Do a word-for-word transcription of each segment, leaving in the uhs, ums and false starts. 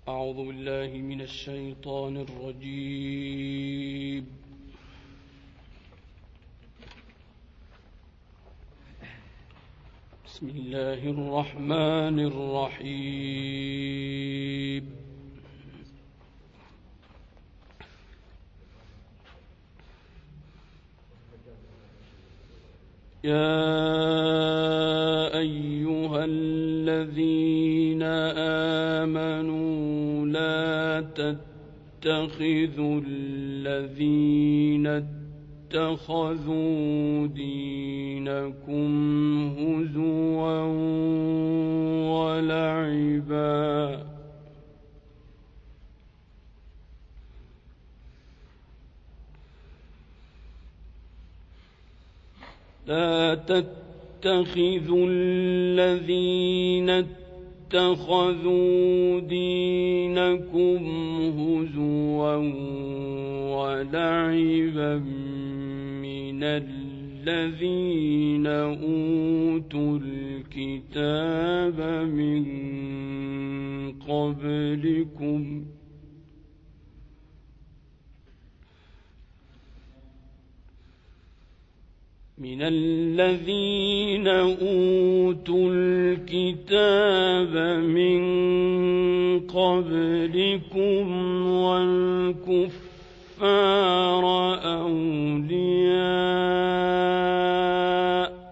أعوذ بالله من الشيطان الرجيم. بسم الله الرحمن الرحيم. يا أيها الذين آمنوا لا تتخذوا الذين اتخذوا دينكم هزوا ولعبا لا تتخذوا الذين اتخذوا دينكم هزوا ولعبا من الذين أوتوا الكتاب من قبلكم من الذين أوتوا الكتاب من قبلكم والكفار أولياء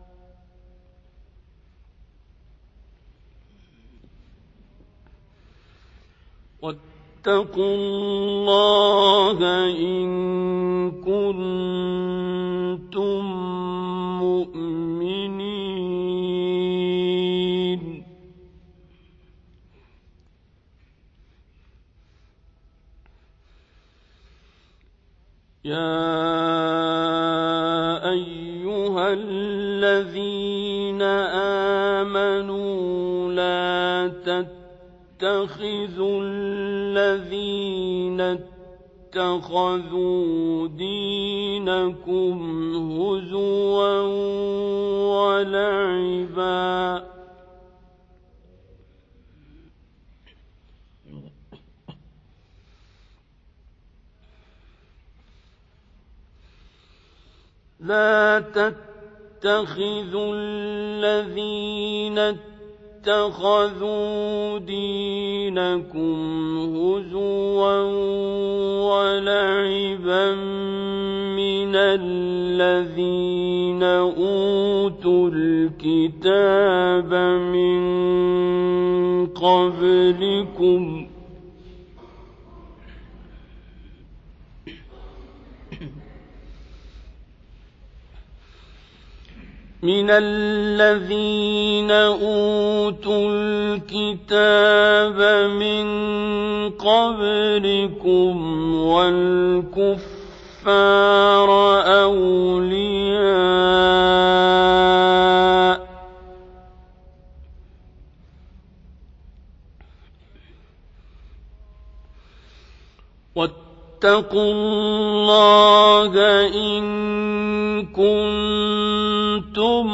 واتقوا الله إن كنتم مؤمنين. يا أيها الذين آمنوا لا تتخذوا الذين اتخذوا دينكم هزوا ولعبا لا تتخذوا الذين اتخذوا دينكم هزوا ولعبا من الذين أوتوا الكتاب من قبلكم من الذين أوتوا الكتاب من قبلكم والكفار أولياء واتقوا الله إن كنتم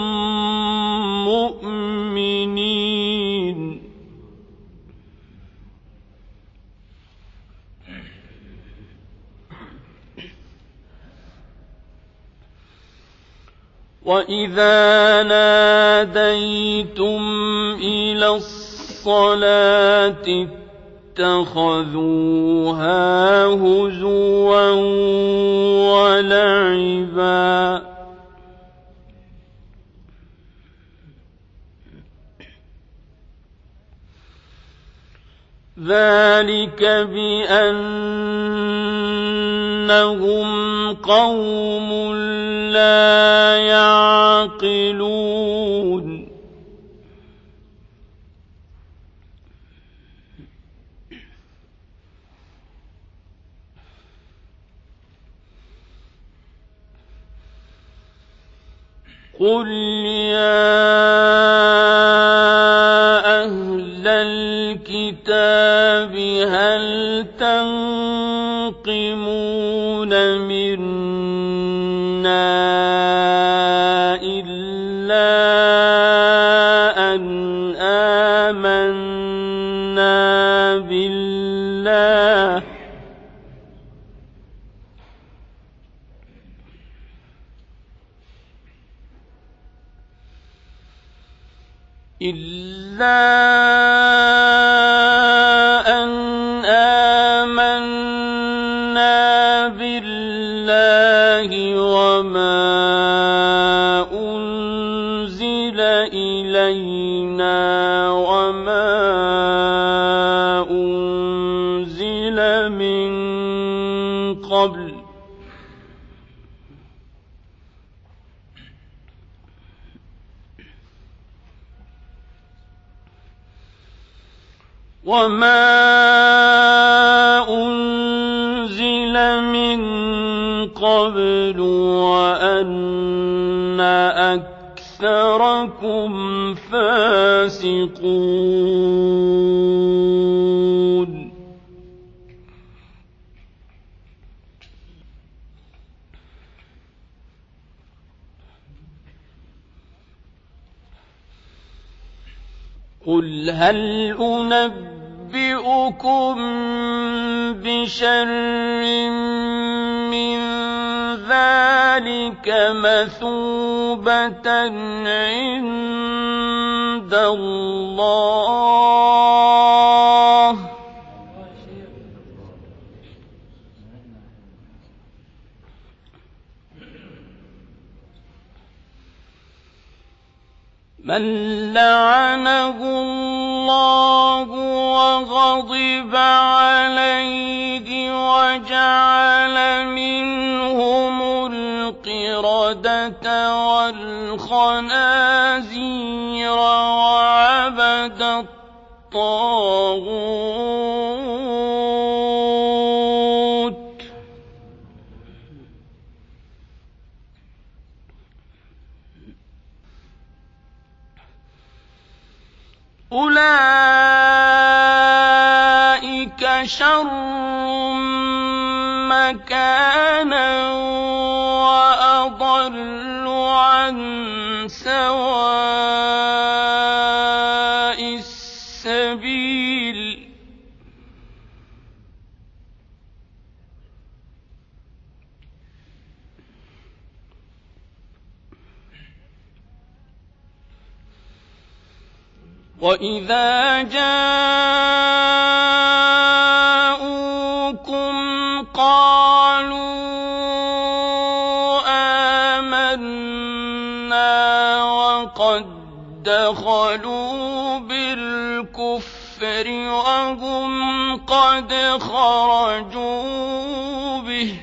مؤمنين. وإذا ناديتم إلى الصلاة اتخذوها هزوا ولعبا ذلك بأنهم قوم لا يعقلون. قل يا أهل الكتاب هل تنقمون منا إلا أن آمنا بالله إلا أن آمنا بالله وما أنزل إلينا وما أنزل من قبل وما أنزل من قبل وأن أكثركم فاسقون قل هل أنبئكم بشر من ذلك مثوبة عند الله من لعنه الله وغضب عليه وجعل منهم القردة والخنازير وعبد الطاغوت أولئك شر مكانا وأضل عن سواء السبيل وإذا جاءوكم قالوا آمنا وقد دخلوا بالكفر وهم قد خرجوا به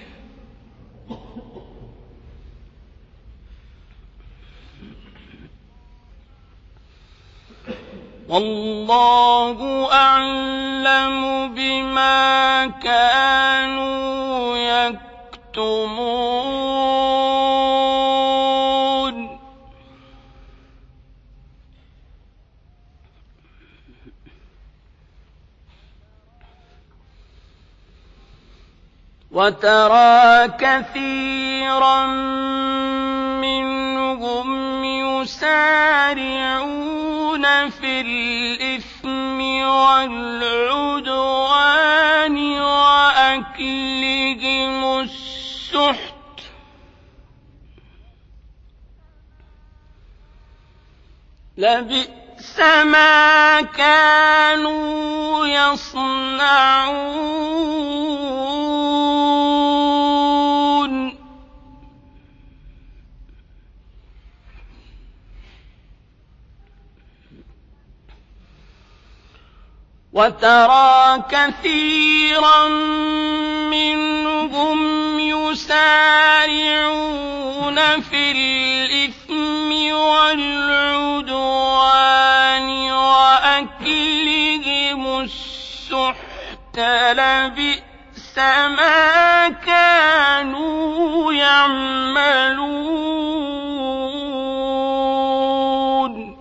والله أعلم بما كانوا يكتمون وترى كثيرا منهم يسارعون في الإثم والعدوان وأكلهم السحت لبئس ما كانوا يصنعون وترى كثيرا منهم يسارعون في الإثم والعدوان وأكلهم السحت لبئس ما كانوا يعملون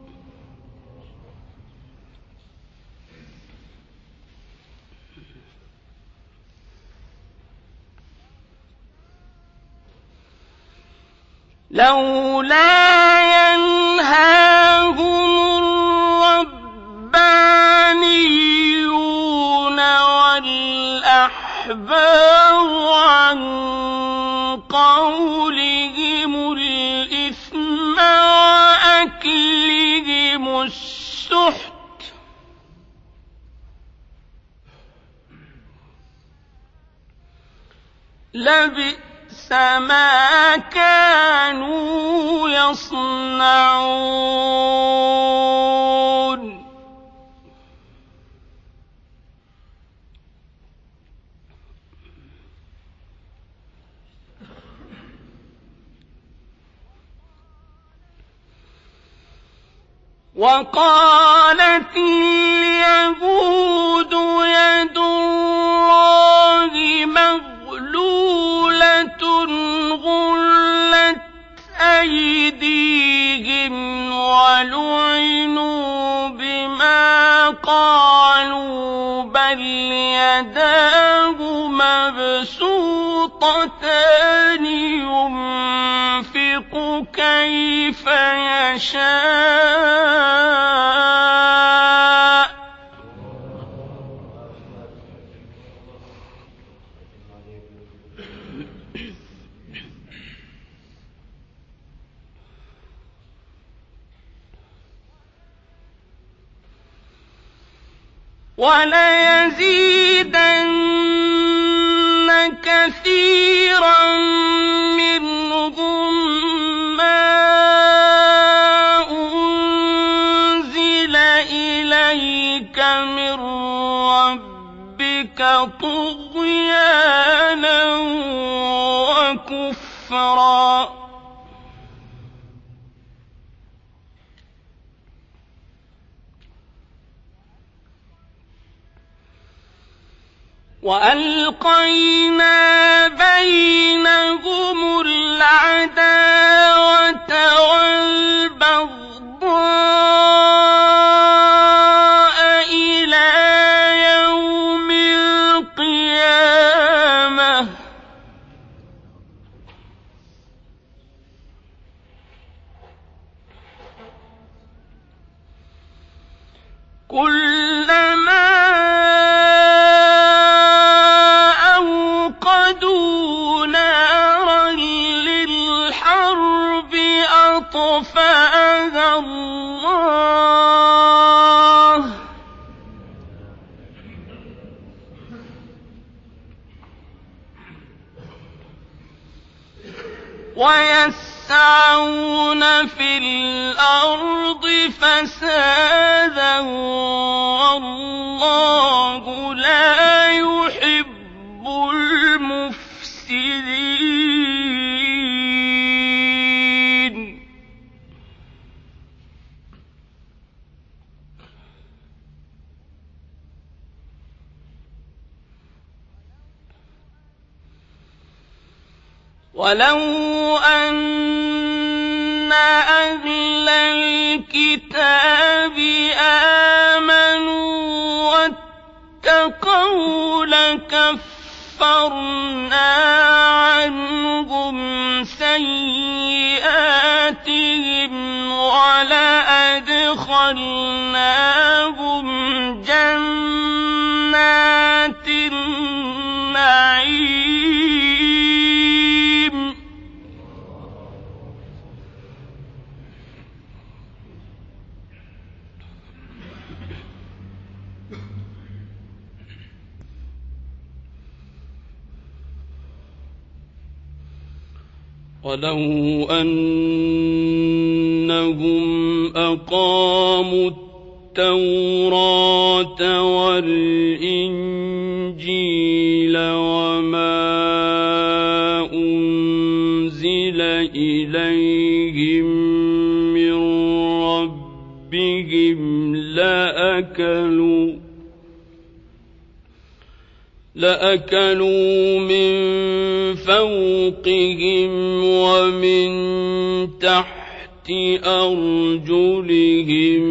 لولا ينهاهم الربانيون الأحبار عن قولهم الإثم وأكلهم السحت لبئس ما كانوا يصنعون وقالت اليهود يد الله مغلولة غلت أيديهم ولعنوا بما قالوا بل يداه مبسوطتان ينفق كيف يشاء وليزيدن كثيرا منهم ما أنزل إليك من ربك طغيانا وكفرا وألقينا بينهم العداوة والبغضاء إلى يوم القيامة كلما أطفأها الله ويسعون في الأرض فسادا والله لا يحب المفسدين ولو أن أهل الكتاب آمنوا واتقوا لكفرنا عنهم سيئاتهم ولأدخلناهم جنات النعيم ولو أنهم أقاموا التوراة والإنجيل وما أنزل إليهم من ربهم لأكلوا لأكلوا من فوقهم ومن تحت أرجلهم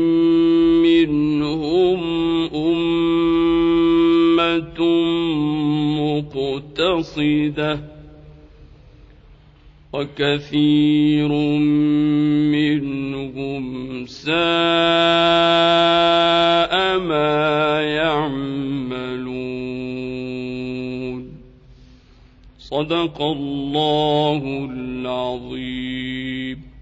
منهم أمة مقتصدة وكثير منهم ساء ما يعملون صدق الله العظيم.